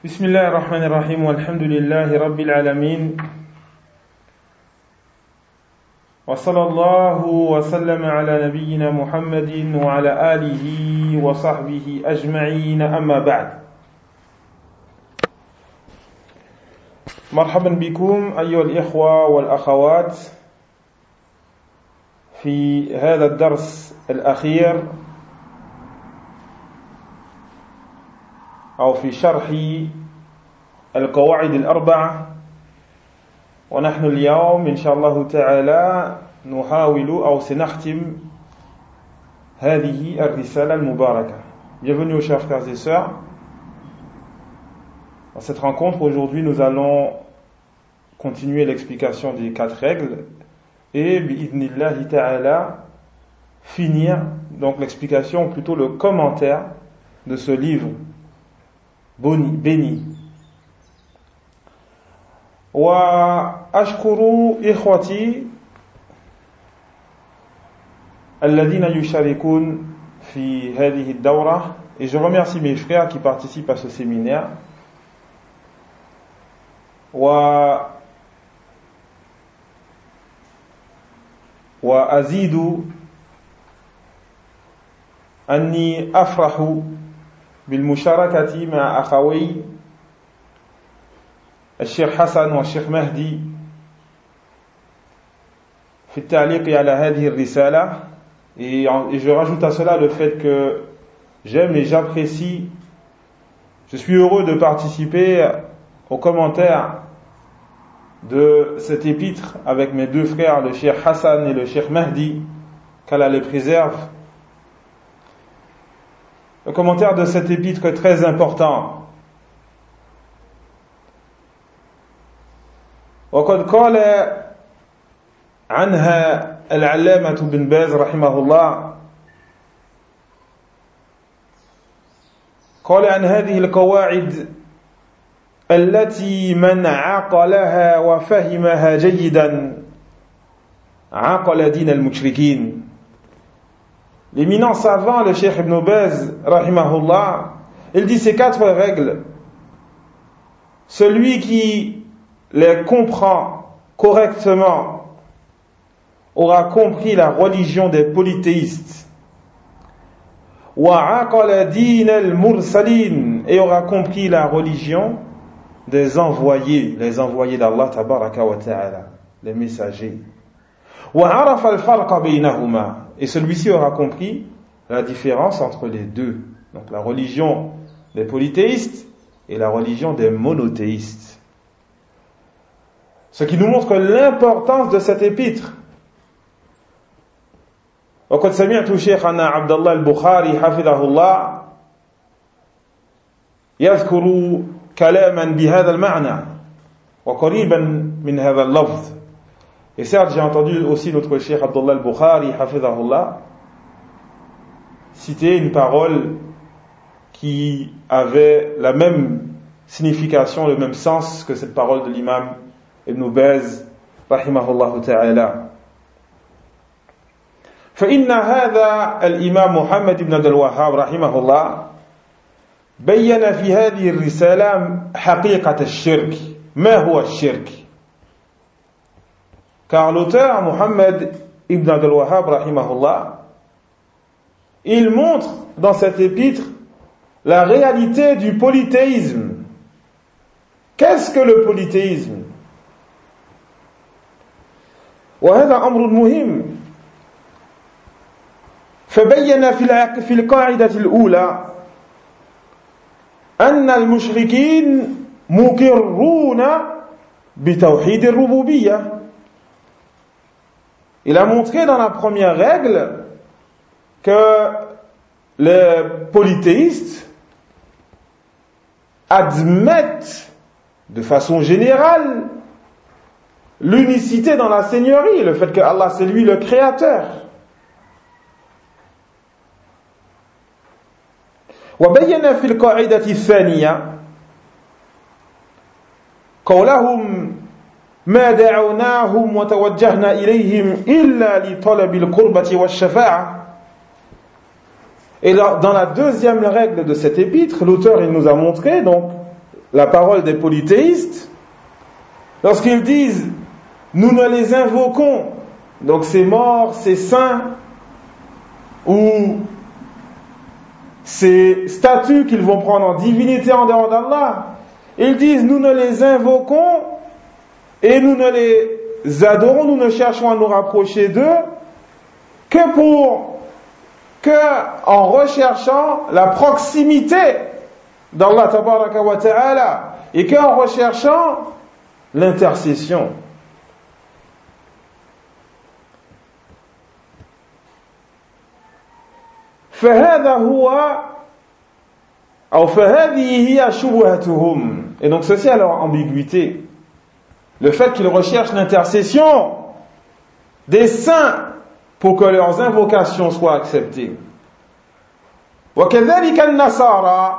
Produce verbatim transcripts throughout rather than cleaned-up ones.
بسم الله الرحمن الرحيم والحمد لله رب العالمين وصلى الله وسلم على نبينا محمد وعلى آله وصحبه أجمعين أما بعد مرحبا بكم أيها الإخوة والأخوات في هذا الدرس الأخير أو في شرح القواعد الأربعة ونحن اليوم إن شاء الله تعالى نحاول أو سنختم هذه الرسالة المباركة. Bienvenue aux chers frères et sœurs. Dans cette rencontre aujourd'hui nous allons continuer l'explication des quatre règles et bi'idhnillahi ta'ala finir donc l'explication ou plutôt le commentaire de ce livre béni. وأشكر إخوتي الذين يشاركون في هذه الدورة et je remercie mes frères qui participent à ce séminaire و وأزيد أني أفرح بالمشاركة مع أخوي الشيخ حسن والشيخ مهدي في التعليق على هذه الرسالة et je rajoute à cela le fait que j'aime et j'apprécie, je suis heureux de participer aux commentaires de cet épître avec mes deux frères, le Cheikh Hassan et le Cheikh Mahdi, qu'Allah les préserve. Le commentaire de cet épître est très important. وقد قال عنها العلامة بن باز رحمه الله قال عن هذه القواعد التي من عقلها وفهمها جيدا عقل دين المشركين. L'éminent savant, le Cheikh Ibn Baz, rahimahullah, il dit ces quatre règles. Celui qui les comprend correctement aura compris la religion des polythéistes. وَعَقَلَ دِينَ الْمُرْسَلِينَ et aura compris la religion des envoyés, les envoyés d'Allah tabaraka wa ta'ala, les messagers. وَعَرَفَ الْفَرْقَ بَيْنَهُمَا et celui-ci aura compris la différence entre les deux, donc la religion des polythéistes et la religion des monothéistes. Ce qui nous montre l'importance de cet épître. وقد سمعت شيخنا عبد الله البخاري حفظه الله يذكر كلاما بهذا المعنى وقريبا من هذا اللفظ. Et certes, j'ai entendu aussi notre Cheikh Abdullah al-Bukhari, hafidhahullah, citer une parole qui avait la même signification, le même sens que cette parole de l'imam Ibn Baz, rahimahullah ta'ala. فإن هذا الإمام محمد بن عبد الوهاب رحمه الله بين في هذه الرسالة حقيقة الشرك. ما هو الشرك؟ Car l'auteur, Muhammad ibn Abdul Wahhab, rahimahullah, il montre dans cet épître la réalité du polythéisme. Qu'est-ce que le polythéisme? وهذا أمر مهم. فبين في القاعدة الأولى أن المشركين مقرون بتوحيد الربوبية. Il a montré dans la première règle que les polythéistes admettent de façon générale l'unicité dans la seigneurie, le fait que Allah c'est lui le créateur. وبين في القاعدة الثانية قولهم ما دعوناهم وتوجهنا إليهم إلا لطلب القربة والشفاعة. Et là, dans la deuxième règle de cet épître, l'auteur il nous a montré donc la parole des polythéistes lorsqu'ils disent nous ne les invoquons, donc ces morts, ces saints ou ces statues qu'ils vont prendre en divinité en dehors d'Allah. Ils disent nous ne les invoquons et nous ne les adorons, nous ne cherchons à nous rapprocher d'eux que pour que en recherchant la proximité d'Allah tabaraka wa ta'ala et qu'en recherchant l'intercession. فهذا هو أو فهذه هي شبهتهم. Et donc ceci a leur ambiguïté, le fait qu'ils recherchent l'intercession des saints pour que leurs invocations soient acceptées. وكذلك النصارى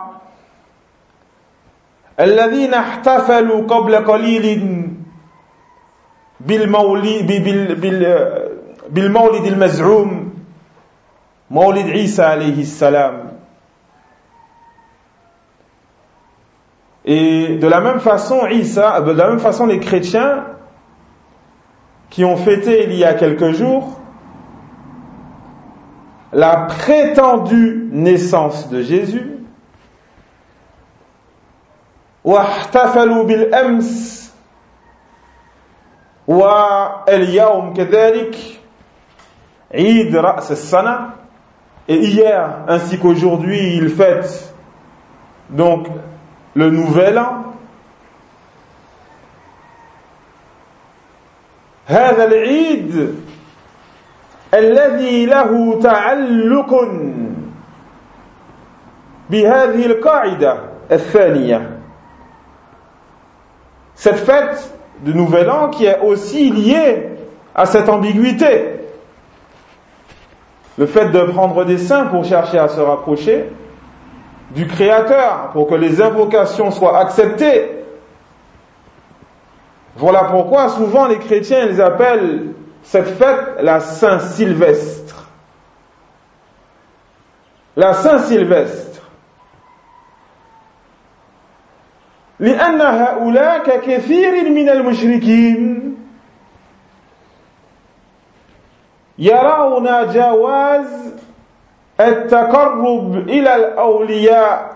الذين احتفلوا قبل قليل بالمولد بالمولد المزعوم مولد عيسى عليه السلام. Et de la même façon, Isa, de la même façon, les chrétiens qui ont fêté il y a quelques jours la prétendue naissance de Jésus, واحتفلوا بالأمس واليوم كذلك عيد رأس السنة, et hier ainsi qu'aujourd'hui ils fêtent donc le nouvel an. هذا العيد الذي له تعلق بهذه القاعدة الثانية. Cette fête du nouvel an qui est aussi liée à cette ambiguïté, le fait de prendre des saints pour chercher à se rapprocher du Créateur, pour que les invocations soient acceptées. Voilà pourquoi souvent les chrétiens ils appellent cette fête la Saint-Sylvestre. La Saint-Sylvestre. لأن هؤلاء ككثير من المشركين يرون جواز التقرب إلى الأولياء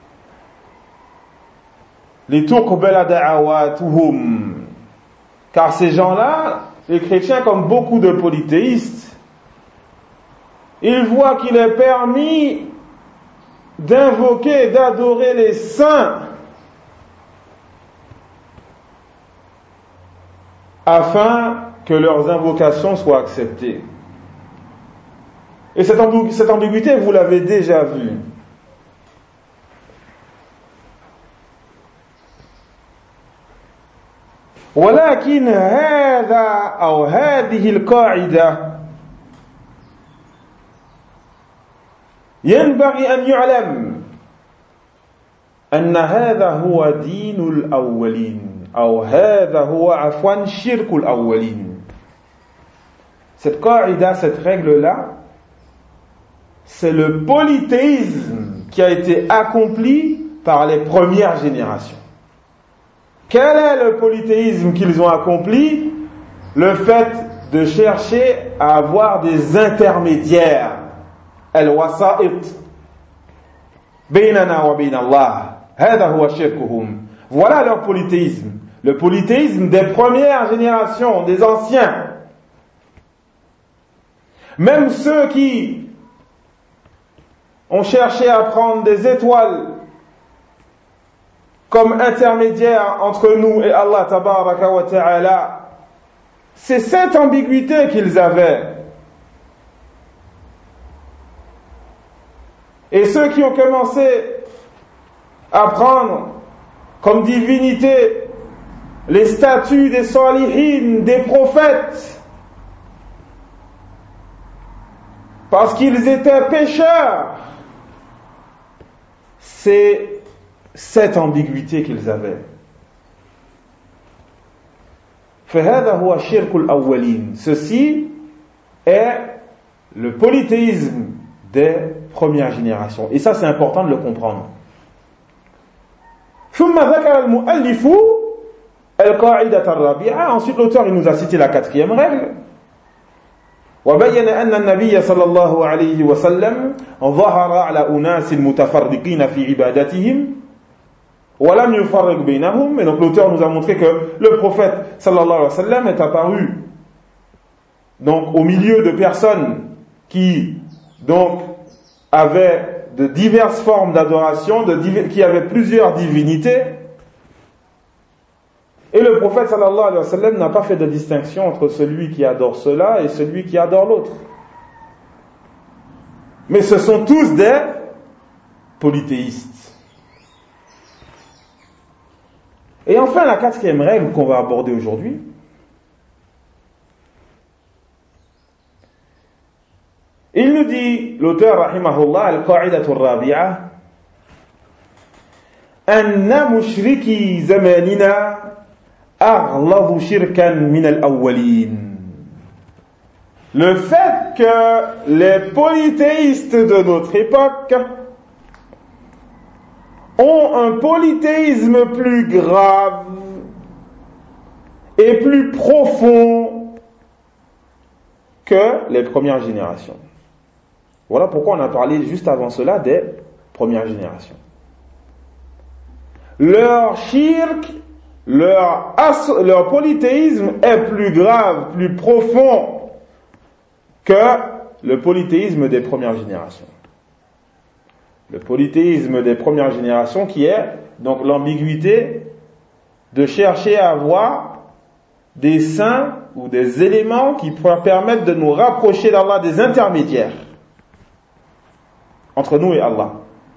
لتقبل دعواتهم. Car ces gens-là, les chrétiens, comme beaucoup de polythéistes, ils voient qu'il est permis d'invoquer, d'adorer les saints afin que leurs invocations soient acceptées. Et cette, ambigu- cette ambiguïté, vous l'avez déjà vue. ولكن هذا أو هذه القاعدة ينبغي أن يعلم أن هذا هو دين الأولين أو هذا هو عفوا شرك الأولين. Cette qaïda, cette règle-là, c'est le polythéisme qui a été accompli par les premières générations. Quel est le polythéisme qu'ils ont accompli? Le fait de chercher à avoir des intermédiaires. Al-wasa'it. Baynana wa bayna Allah. Hada huwa shirkuhum. Voilà leur polythéisme. Le polythéisme des premières générations, des anciens. Même ceux qui ont cherché à prendre des étoiles comme intermédiaire entre nous et Allah tabaraka wa ta'ala, c'est cette ambiguïté qu'ils avaient. Et ceux qui ont commencé à prendre comme divinité les statues des salihin, des prophètes, parce qu'ils étaient pécheurs, c'est cette ambiguïté qu'ils avaient. فهذا هو شرك الأولين. Ceci est le polythéisme des premières générations. Et ça, c'est important de le comprendre. ثم ذكر المؤلف القاعدة الرابعة. Ensuite l'auteur il nous a cité la quatrième règle. وبين أن النبي صلى الله عليه وسلم ظهر على أناس متفرقين في عبادتهم ولم يفرق بينهم. Et donc l'auteur nous a montré que le prophète sallallahu alayhi wa sallam est apparu donc au milieu de personnes qui donc avaient de diverses formes d'adoration, de div- qui avaient plusieurs divinités. Et le prophète sallallahu alayhi wa sallam n'a pas fait de distinction entre celui qui adore cela et celui qui adore l'autre. Mais ce sont tous des polythéistes. Et enfin, la quatrième règle qu'on va aborder aujourd'hui, il nous dit, l'auteur rahimahullah, al-qa'idatu ar-rabi'a, anna mushriki zamanina aghladu shirkan min al-awwalin. Le fait que les polythéistes de notre époque ont un polythéisme plus grave et plus profond que les premières générations. Voilà pourquoi on a parlé juste avant cela des premières générations. Leur shirk, leur, as- leur polythéisme est plus grave, plus profond que le polythéisme des premières générations. Le polythéisme des premières générations qui est donc l'ambiguïté de chercher à avoir des saints ou des éléments qui permettent de nous rapprocher d'Allah, des intermédiaires entre nous et Allah.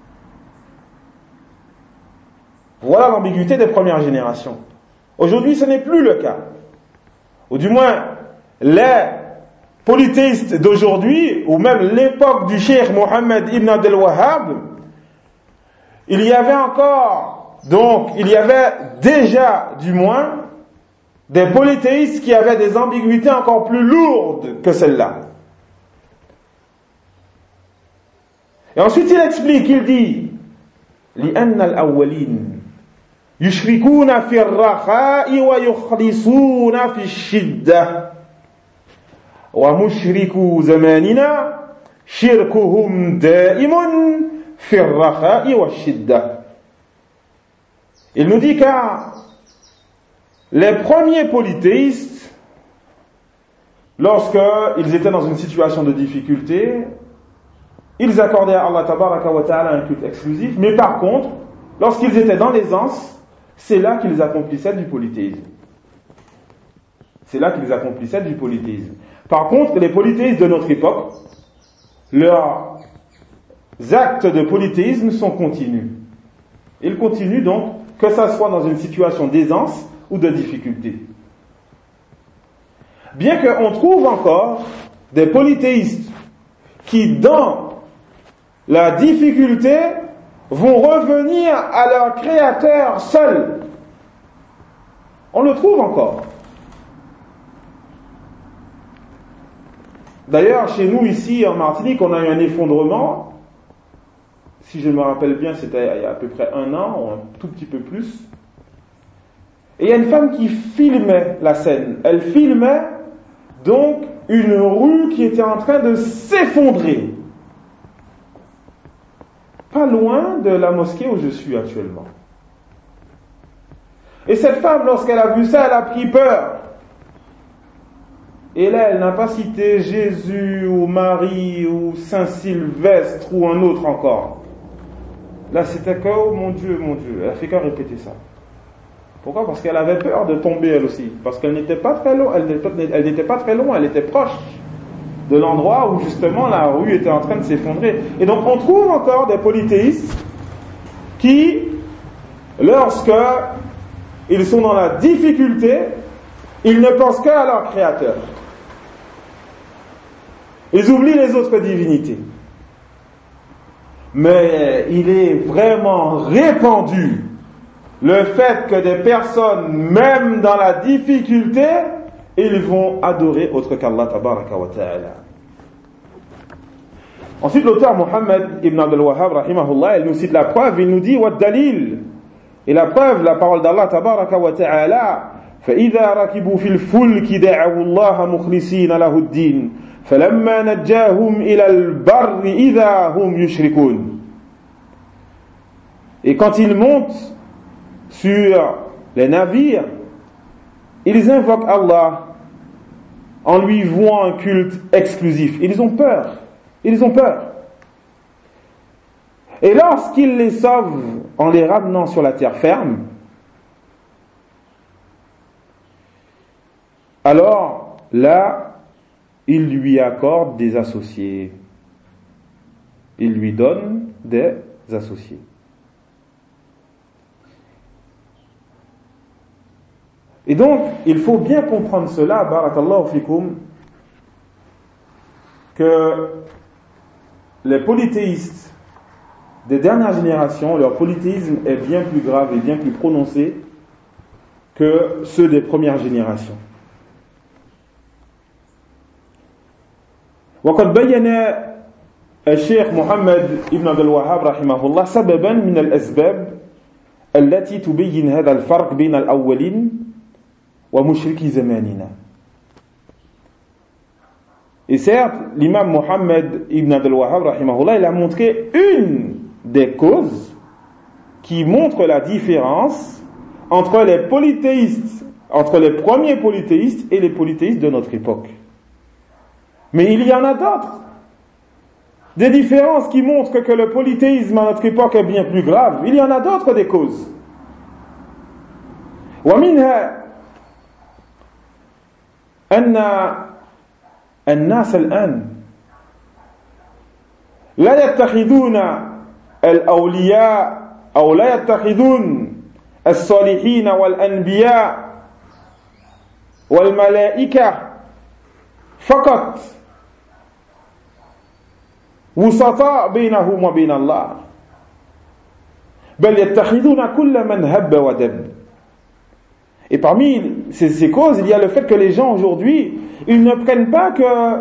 Voilà l'ambiguïté des premières générations. Aujourd'hui, ce n'est plus le cas. Ou du moins, les polythéistes d'aujourd'hui, ou même l'époque du cheikh Mohammed ibn Abdel Wahhab, il y avait encore, donc, il y avait déjà, du moins, des polythéistes qui avaient des ambiguïtés encore plus lourdes que celle-là. Et ensuite il explique, il dit لأن الأولين يشركون في الرخاء ويخلصون في الشدة ومشركو زماننا شركهم دائم في الرخاء والشدة. Il nous dit car les premiers polythéistes, lorsqu'ils étaient dans une situation de difficulté, ils accordaient à Allah tabaraka wa ta'ala un culte exclusif, mais par contre, lorsqu'ils étaient dans l'aisance, c'est là qu'ils accomplissaient du polythéisme. C'est là qu'ils accomplissaient du polythéisme. Par contre, les polythéistes de notre époque, leurs actes de polythéisme sont continus. Ils continuent donc, que ça soit dans une situation d'aisance ou de difficulté. Bien qu'on trouve encore des polythéistes qui, dans la difficulté, vont revenir à leur créateur seul. On le trouve encore. D'ailleurs, chez nous ici en Martinique, on a eu un effondrement. Si je me rappelle bien, c'était il y a à peu près un an, ou un tout petit peu plus. Et il y a une femme qui filmait la scène. Elle filmait donc une rue qui était en train de s'effondrer. Pas loin de la mosquée où je suis actuellement. Et cette femme, lorsqu'elle a vu ça, elle a pris peur. Et là, elle n'a pas cité Jésus ou Marie ou Saint Sylvestre ou un autre encore. Là, c'était que, oh mon Dieu, mon Dieu. Elle a fait qu'à répéter ça. Pourquoi ? Parce qu'elle avait peur de tomber elle aussi. Parce qu'elle n'était pas très loin, elle n'était, elle n'était pas très loin, elle était proche de l'endroit où justement la rue était en train de s'effondrer. Et donc on trouve encore des polythéistes qui, lorsque ils sont dans la difficulté, ils ne pensent qu'à leur créateur. Ils oublient les autres divinités. Mais il est vraiment répandu le fait que des personnes, même dans la difficulté, ils vont adorer autre qu'Allah tabaraka wa ta'ala. Ensuite, l'auteur Mohammed ibn Abdel Wahhab, rahimahullah, il nous cite la preuve, il nous dit, wa dalil, Et la preuve, la parole d'Allah tabaraka wa ta'ala, فإذا ركبوا في الفلك دعوا الله مخلصين له الدين فلما نجاهم إلى البر إذا هم يشركون. Et quand ils montent sur les navires, ils invoquent Allah en lui vouant un culte exclusif. Ils ont peur. Ils ont peur. Et lorsqu'il les sauve en les ramenant sur la terre ferme, alors là, il lui accorde des associés. Il lui donne des associés. Et donc, il faut bien comprendre cela, barakallahu fikum, que les polythéistes des dernières générations, leur polythéisme est bien plus grave et bien plus prononcé que ceux des premières générations. وقد بين الشيخ محمد ابن عبد الوهاب رحمه الله سببا من الأسباب التي تبين هذا الفرق بين الأولين ومشركي زماننا. Et certes, l'imam Mohammed ibn Abdel Wahhab rahimahullah, il a montré une des causes qui montrent la différence entre les polythéistes, entre les premiers polythéistes et les polythéistes de notre époque. Mais il y en a d'autres. Des différences qui montrent que le polythéisme à notre époque est bien plus grave. Il y en a d'autres des causes. ومنها أن الناس الآن لا يتخذون الأولياء أو لا يتخذون الصالحين والأنبياء والملائكة فقط وسطاء بينهم وبين الله بل يتخذون كل من هب ودب. Et parmi ces, ces causes, il y a le fait que les gens aujourd'hui, ils ne prennent pas que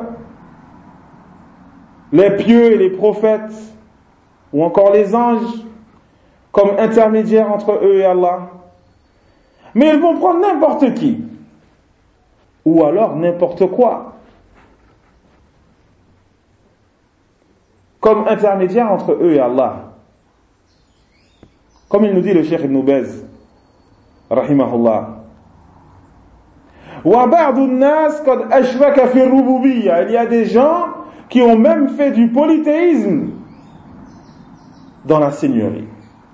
les pieux et les prophètes ou encore les anges comme intermédiaires entre eux et Allah, mais ils vont prendre n'importe qui ou alors n'importe quoi comme intermédiaire entre eux et Allah. Comme il nous dit le Cheikh Ibn Baz rahimahullah, وَبَعْضُ النَّاسِ قَدْ أَشْرَكَ فِي الرُّبُوبِيَّةِ. Il y a des gens qui ont même fait du polythéisme dans la seigneurie.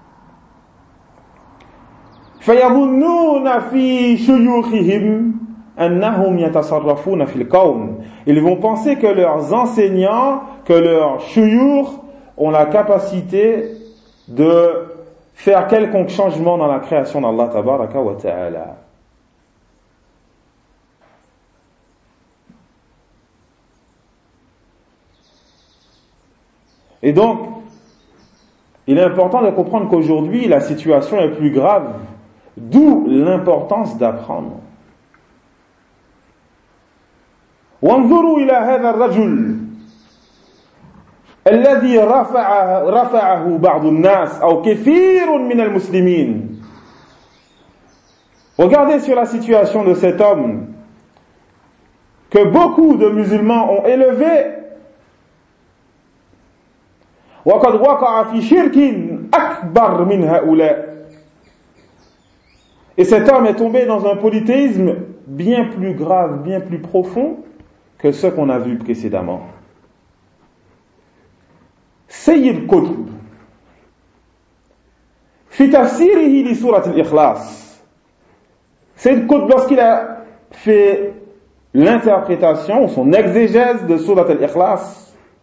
فَيَظُنُّونَ فِي شُيُوخِهِمْ أَنَّهُمْ يَتَصَرَّفُونَ فِي الْكَوْنِ. Ils vont penser que leurs enseignants, que leurs shuyukh ont la capacité de faire quelconque changement dans la création d'Allah tabaraka wa ta'ala. Et donc, il est important de comprendre qu'aujourd'hui, la situation est plus grave, d'où l'importance d'apprendre. وانظروا إلى هذا الرجل الذي رفع رفعه بعض الناس أو كثير من المسلمين. Regardez sur la situation de cet homme que beaucoup de musulmans ont élevé. وقد وقع في شرك أكبر من هؤلاء. Et cet homme est tombé dans un polythéisme bien plus grave, bien plus profond que ce qu'on a vu précédemment. Sayyid Qutb, في تفسيره لسورة الإخلاص. Sayyid Qutb, lorsqu'il a fait l'interprétation, son exégèse de Surat al-Ikhlas,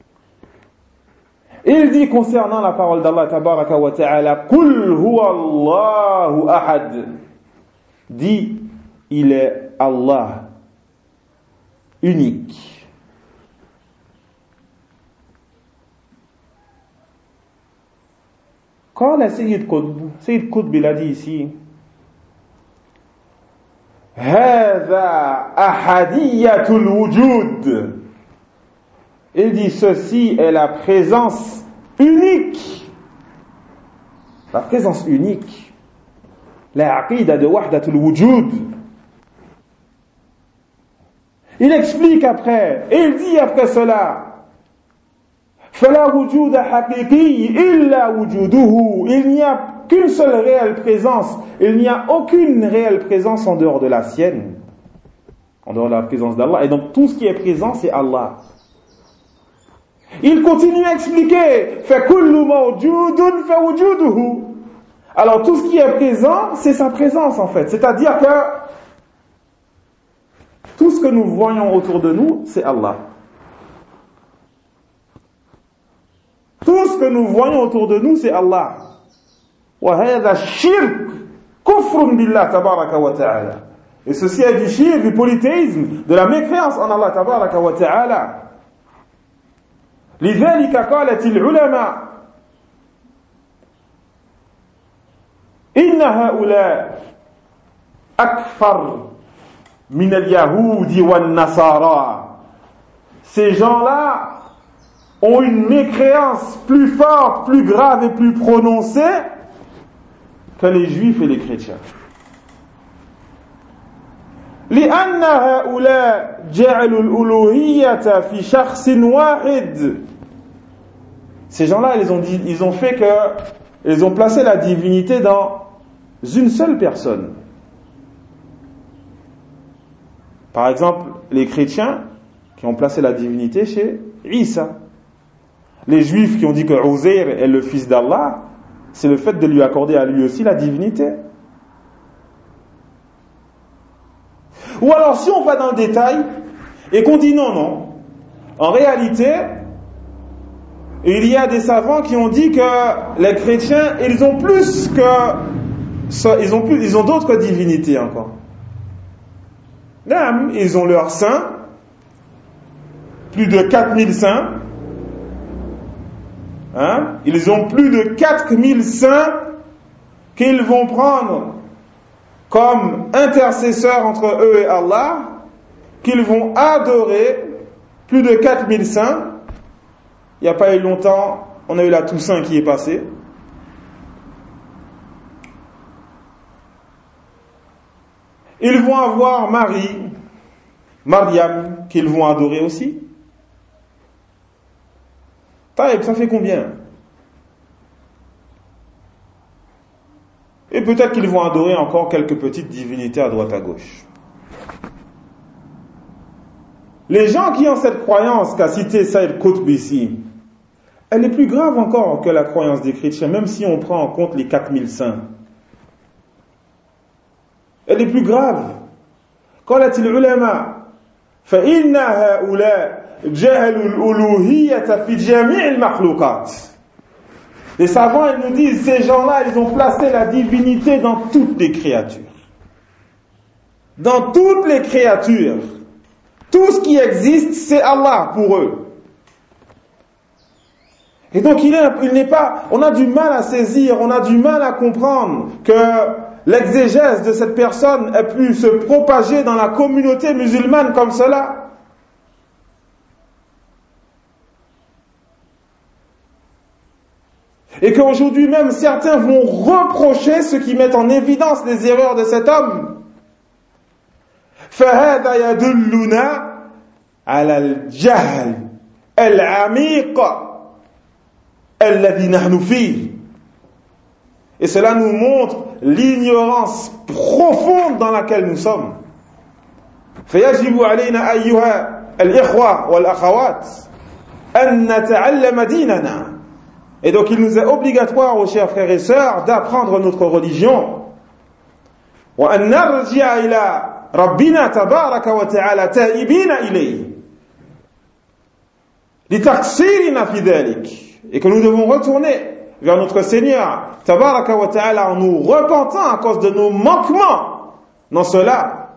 il dit concernant la parole d'Allah tabaraka wa ta'ala, Qul huwa Allahu ahad. Dit, il est Allah, unique. Quand la Sayyid Qutb, Sayyid Qutb il a dit ici, Hada ahadiyatul wujud. Il dit ceci est la présence unique. La présence unique. la aqida de wahdatul wujud. Il explique après, et il dit après cela, فَلَا وُجُودَ حَقِيقِي إِلَّا وُجُودُهُ. Il n'y a qu'une seule réelle présence, il n'y a aucune réelle présence en dehors de la sienne, en dehors de la présence d'Allah, et donc tout ce qui est présent c'est Allah. Il continue à expliquer فَكُلُّ مَوْجُودٌ فَوُجُودُهُ. Alors tout ce qui est présent c'est sa présence en fait, c'est-à-dire que tout ce que nous voyons autour de nous c'est Allah. Tout ce que nous voyons autour de nous, c'est Allah. وَهَذَا الشِّرْكُ كُفْرٌ بِاللَّهِ تَبَارَكَ وَتَعَالَى. Et ceci est du shirk, du polythéisme, de la mécréance en Allah تبارك وتعالى. لذلك قالت العلماء إن هؤلاء أكثر من اليهود والنصارى. Ces gens-là ont une mécréance plus forte, plus grave et plus prononcée que les juifs et les chrétiens. لأن هؤلاء جعلوا الألوهية في شخص واحد. Ces gens-là, ils ont dit, ils ont fait que, ils ont placé la divinité dans une seule personne. Par exemple, les chrétiens qui ont placé la divinité chez Isa. Les juifs qui ont dit que Uzair est le fils d'Allah, c'est le fait de lui accorder à lui aussi la divinité. Ou alors si on va dans le détail et qu'on dit non, non, en réalité, il y a des savants qui ont dit que les chrétiens, ils ont plus que, ils ont plus, ils ont d'autres divinités encore. Ils ont leurs saints, plus de quatre mille saints. Hein? Ils ont plus de quatre mille saints qu'ils vont prendre comme intercesseurs entre eux et Allah, qu'ils vont adorer, plus de quatre mille saints. Il n'y a pas eu longtemps, on a eu la Toussaint qui est passée. Ils vont avoir Marie, Mariam, qu'ils vont adorer aussi. Ça fait combien? Et peut-être qu'ils vont adorer encore quelques petites divinités à droite à gauche. Les gens qui ont cette croyance qu'a cité Saïd Qutb ici, elle est plus grave encore que la croyance des chrétiens, même si on prend en compte les quatre mille saints. Elle est plus grave. قالت العلماء فإن هؤلاء جهلوا الألوهية في جميع المخلوقات. Les savants ils nous disent ces gens-là ils ont placé la divinité dans toutes les créatures. Dans toutes les créatures. Tout ce qui existe c'est Allah pour eux. Et donc il, est, il n'est pas, on a du mal à saisir, on a du mal à comprendre que l'exégèse de cette personne ait pu se propager dans la communauté musulmane comme cela. Et qu'aujourd'hui même certains vont reprocher ceux qui mettent en évidence les erreurs de cet homme. فَهَذَا يَدُلُّنَا عَلَى الْجَهْلِ الْعَمِيقِ الَّذِي نَحْنُ فِيهِ. Et cela nous montre l'ignorance profonde dans laquelle nous sommes. فَيَجِبُ عَلَيْنَا أَيُّهَا الْإِخْوَةِ وَالْأَخَوَاتِ أَن نَتَعَلَّمَ دِينَنَا. Et donc il nous est obligatoire, aux chers frères et sœurs, d'apprendre notre religion. وَأَن نَرْجِعَ إِلَى رَبِّنَا تَبَارَكَ وَتَعَالَى تَائِبِينَ إِلَيْهِ لِتَقْصِيرِنَا فِي ذَلِكَ. Et que nous devons retourner vers notre Seigneur Tabaraka wa Ta'ala en nous repentant à cause de nos manquements dans cela.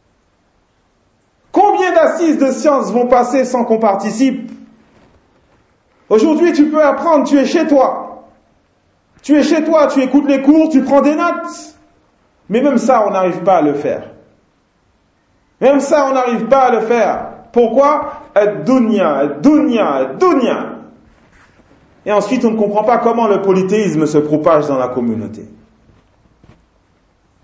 Combien d'assises de sciences vont passer sans qu'on participe? Aujourd'hui, tu peux apprendre, tu es chez toi. Tu es chez toi, tu écoutes les cours, tu prends des notes. Mais même ça, on n'arrive pas à le faire. Même ça, on n'arrive pas à le faire. Pourquoi? Ad-dunya, ad-dunya, ad-dunya. Et ensuite, on ne comprend pas comment le polythéisme se propage dans la communauté.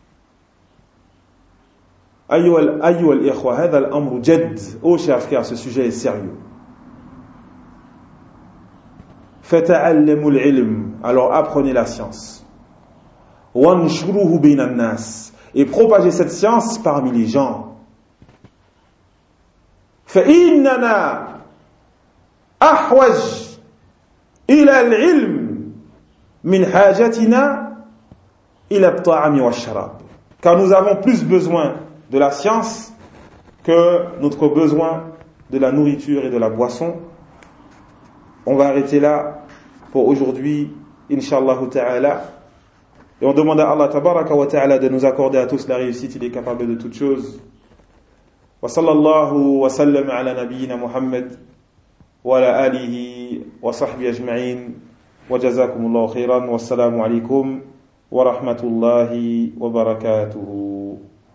أيها الإخوة هذا الأمر جد. Oh chers frères, ce sujet est sérieux. فتعلموا العلم, alors apprenez la science. وانشروه بين الناس, et propagez cette science parmi les gens. فإننا أحوج إلى العلم من حاجتنا إلى الطعام والشراب. Car nous avons plus besoin de la science que notre besoin de la nourriture et de la boisson. On va arrêter là pour aujourd'hui, Inch'Allah ta'ala. Et on demande à Allah tabaraka wa ta'ala de nous accorder à tous la réussite. Il est capable de toutes choses. Wa sallallahu wa sallam ala nabiyyina Muhammad wa ala alihi wa sahbihi ajma'in. Wa jazakumullahu khairan. Wassalamu alaikum wa rahmatullahi wa barakatuhu.